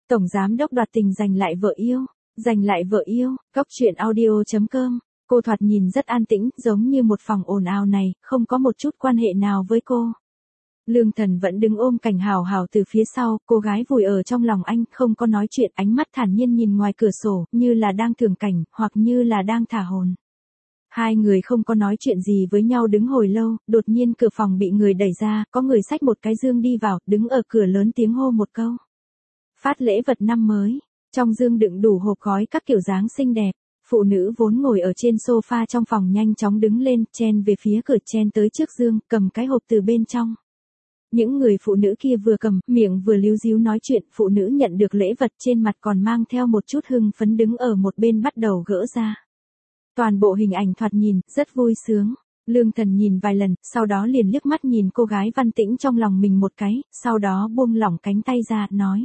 Tổng giám đốc đoạt tình giành lại vợ yêu. Giành lại vợ yêu, Cóc truyện audio.com. Cô thoạt nhìn rất an tĩnh, giống như một phòng ồn ào này, không có một chút quan hệ nào với cô. Lương Thần vẫn đứng ôm Cảnh Hào Hào từ phía sau, cô gái vùi ở trong lòng anh, không có nói chuyện, ánh mắt thản nhiên nhìn ngoài cửa sổ, như là đang thưởng cảnh, hoặc như là đang thả hồn. Hai người không có nói chuyện gì với nhau đứng hồi lâu, đột nhiên cửa phòng bị người đẩy ra, có người xách một cái dương đi vào, đứng ở cửa lớn tiếng hô một câu. Phát lễ vật năm mới, trong dương đựng đủ hộp gói các kiểu dáng xinh đẹp. Phụ nữ vốn ngồi ở trên sofa trong phòng nhanh chóng đứng lên, chen về phía cửa, chen tới trước dương, cầm cái hộp từ bên trong. Những người phụ nữ kia vừa cầm, miệng vừa líu díu nói chuyện, phụ nữ nhận được lễ vật trên mặt còn mang theo một chút hưng phấn đứng ở một bên bắt đầu gỡ ra. Toàn bộ hình ảnh thoạt nhìn, rất vui sướng. Lương Thần nhìn vài lần, sau đó liền liếc mắt nhìn cô gái Văn Tĩnh trong lòng mình một cái, sau đó buông lỏng cánh tay ra, nói.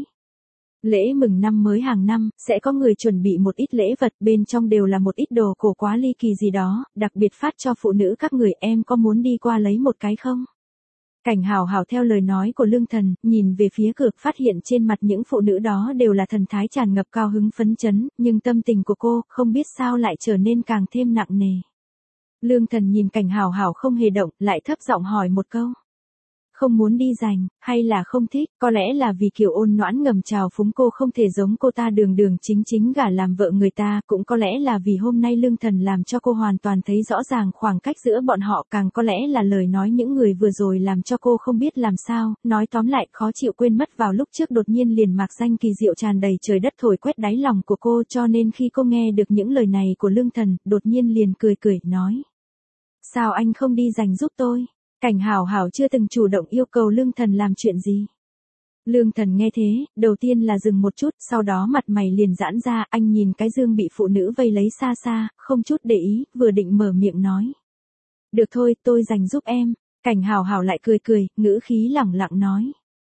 Lễ mừng năm mới hàng năm, sẽ có người chuẩn bị một ít lễ vật, bên trong đều là một ít đồ cổ quá ly kỳ gì đó, đặc biệt phát cho phụ nữ các người, em có muốn đi qua lấy một cái không? Cảnh Hào Hào theo lời nói của Lương Thần, nhìn về phía cửa, phát hiện trên mặt những phụ nữ đó đều là thần thái tràn ngập cao hứng phấn chấn, nhưng tâm tình của cô, không biết sao lại trở nên càng thêm nặng nề. Lương Thần nhìn Cảnh Hào Hào không hề động, lại thấp giọng hỏi một câu. Không muốn đi giành, hay là không thích, có lẽ là vì kiểu ôn noãn ngầm chào phúng cô không thể giống cô ta đường đường chính chính gả làm vợ người ta, cũng có lẽ là vì hôm nay Lương Thần làm cho cô hoàn toàn thấy rõ ràng khoảng cách giữa bọn họ, càng có lẽ là lời nói những người vừa rồi làm cho cô không biết làm sao, nói tóm lại khó chịu quên mất vào lúc trước đột nhiên liền mạc danh kỳ diệu tràn đầy trời đất thổi quét đáy lòng của cô, cho nên khi cô nghe được những lời này của Lương Thần, đột nhiên liền cười cười, nói. Sao anh không đi giành giúp tôi? Cảnh Hào Hào chưa từng chủ động yêu cầu Lương Thần làm chuyện gì. Lương Thần nghe thế, đầu tiên là dừng một chút, sau đó mặt mày liền giãn ra, anh nhìn cái dương bị phụ nữ vây lấy xa xa, không chút để ý, vừa định mở miệng nói. Được thôi, tôi giành giúp em. Cảnh Hào Hào lại cười cười, ngữ khí lẳng lặng nói.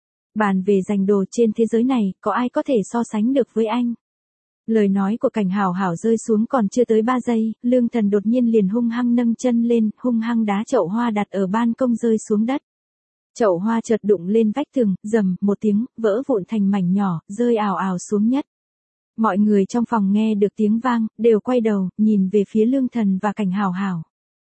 Bàn về giành đồ trên thế giới này, có ai có thể so sánh được với anh? Lời nói của Cảnh Hào Hào rơi xuống còn chưa tới 3 giây, Lương Thần đột nhiên liền hung hăng nâng chân lên, hung hăng đá chậu hoa đặt ở ban công rơi xuống đất. Chậu hoa chợt đụng lên vách tường, rầm một tiếng, vỡ vụn thành mảnh nhỏ, rơi ào ào xuống nhất. Mọi người trong phòng nghe được tiếng vang, đều quay đầu, nhìn về phía Lương Thần và Cảnh Hào Hào.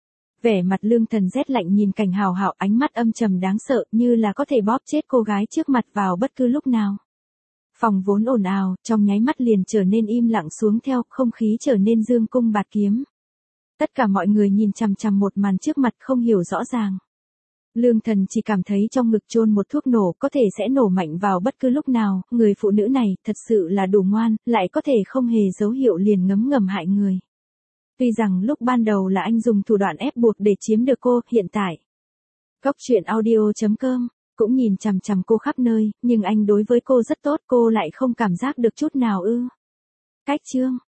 Vẻ mặt Lương Thần rét lạnh nhìn Cảnh Hào Hào, ánh mắt âm trầm đáng sợ, như là có thể bóp chết cô gái trước mặt vào bất cứ lúc nào. Phòng vốn ồn ào, trong nháy mắt liền trở nên im lặng xuống theo, không khí trở nên dương cung bạt kiếm. Tất cả mọi người nhìn chằm chằm một màn trước mặt không hiểu rõ ràng. Lương Thần chỉ cảm thấy trong ngực chôn một thuốc nổ, có thể sẽ nổ mạnh vào bất cứ lúc nào, người phụ nữ này thật sự là đủ ngoan, lại có thể không hề dấu hiệu liền ngấm ngầm hại người. Tuy rằng lúc ban đầu là anh dùng thủ đoạn ép buộc để chiếm được cô, hiện tại. Cóc truyện audio.com cũng nhìn chằm chằm cô khắp nơi, nhưng anh đối với cô rất tốt, cô lại không cảm giác được chút nào ư. Cách chương